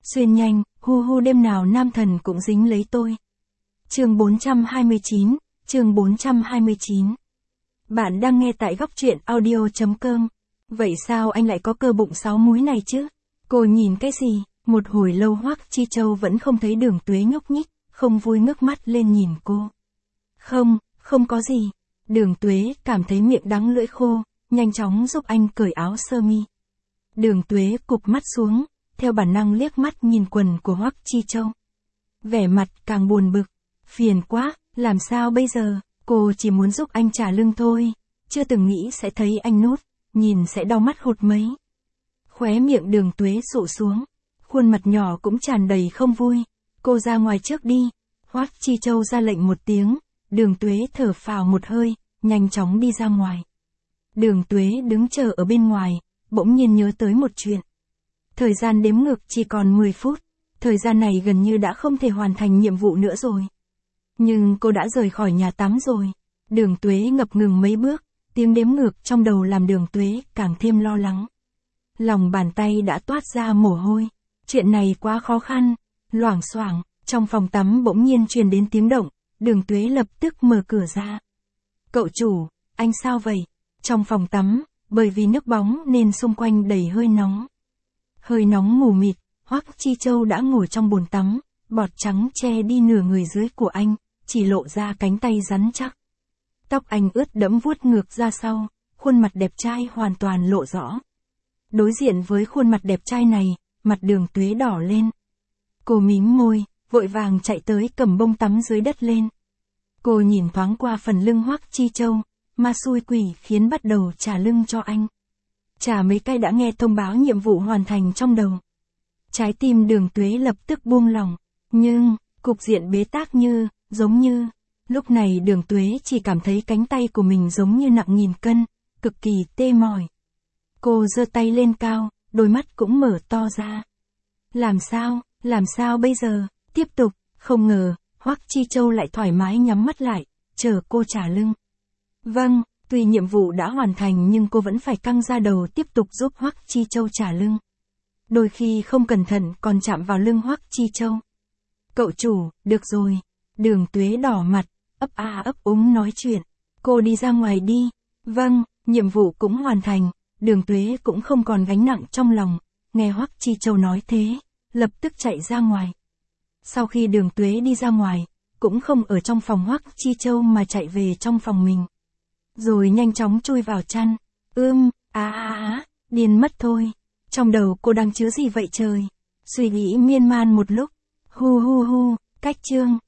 Xuyên nhanh, hu hu đêm nào nam thần cũng dính lấy tôi. Chương 429, chương 429. Bạn đang nghe tại góc truyện audio.com. Vậy sao anh lại có cơ bụng 6 múi này chứ? Cô nhìn cái gì? Một hồi lâu Hoắc Chi Châu vẫn không thấy Đường Tuế nhúc nhích, không vui ngước mắt lên nhìn cô. Không có gì. Đường Tuế cảm thấy miệng đắng lưỡi khô, nhanh chóng giúp anh cởi áo sơ mi. Đường Tuế cụp mắt xuống, theo bản năng liếc mắt nhìn quần của Hoắc Chi Châu. Vẻ mặt càng buồn bực, phiền quá, làm sao bây giờ, cô chỉ muốn giúp anh trả lưng thôi, chưa từng nghĩ sẽ thấy anh nút, nhìn sẽ đau mắt hụt mấy. Khóe miệng Đường Tuế sụ xuống, khuôn mặt nhỏ cũng tràn đầy không vui, cô ra ngoài trước đi. Hoắc Chi Châu ra lệnh một tiếng, Đường Tuế thở phào một hơi, nhanh chóng đi ra ngoài. Đường Tuế đứng chờ ở bên ngoài, bỗng nhiên nhớ tới một chuyện. Thời gian đếm ngược chỉ còn 10 phút, thời gian này gần như đã không thể hoàn thành nhiệm vụ nữa rồi. Nhưng cô đã rời khỏi nhà tắm rồi. Đường Tuế ngập ngừng mấy bước, tiếng đếm ngược trong đầu làm Đường Tuế càng thêm lo lắng. Lòng bàn tay đã toát ra mồ hôi. Chuyện này quá khó khăn. Loảng xoảng, trong phòng tắm bỗng nhiên truyền đến tiếng động, Đường Tuế lập tức mở cửa ra. Cậu chủ, anh sao vậy? Trong phòng tắm, bởi vì nước bóng nên xung quanh đầy hơi nóng. Hơi nóng mù mịt, Hoắc Chi Châu đã ngồi trong bồn tắm, bọt trắng che đi nửa người dưới của anh, chỉ lộ ra cánh tay rắn chắc. Tóc anh ướt đẫm vuốt ngược ra sau, khuôn mặt đẹp trai hoàn toàn lộ rõ. Đối diện với khuôn mặt đẹp trai này, mặt Đường Tuế đỏ lên. Cô mím môi, vội vàng chạy tới cầm bông tắm dưới đất lên. Cô nhìn thoáng qua phần lưng Hoắc Chi Châu, ma xui quỷ khiến bắt đầu trả lưng cho anh. Chả mấy cái đã nghe thông báo nhiệm vụ hoàn thành trong đầu. Trái tim Đường Tuế lập tức buông lỏng, nhưng, cục diện bế tắc giống như, lúc này Đường Tuế chỉ cảm thấy cánh tay của mình giống như nặng nghìn cân, cực kỳ tê mỏi. Cô giơ tay lên cao, đôi mắt cũng mở to ra. Làm sao bây giờ, tiếp tục, không ngờ, Hoắc Chi Châu lại thoải mái nhắm mắt lại, chờ cô trả lưng. Vâng, tuy nhiệm vụ đã hoàn thành nhưng cô vẫn phải căng ra đầu tiếp tục giúp Hoắc Chi Châu trả lưng. Đôi khi không cẩn thận còn chạm vào lưng Hoắc Chi Châu. Cậu chủ, được rồi. Đường Tuế đỏ mặt, ấp a ấp úng nói chuyện. Cô đi ra ngoài đi. Vâng, nhiệm vụ cũng hoàn thành. Đường Tuế cũng không còn gánh nặng trong lòng. Nghe Hoắc Chi Châu nói thế, lập tức chạy ra ngoài. Sau khi Đường Tuế đi ra ngoài, cũng không ở trong phòng Hoắc Chi Châu mà chạy về trong phòng mình. Rồi nhanh chóng chui vào chăn. Điên mất thôi. Trong đầu cô đang chứa gì vậy trời? Suy nghĩ miên man một lúc. Cách chương.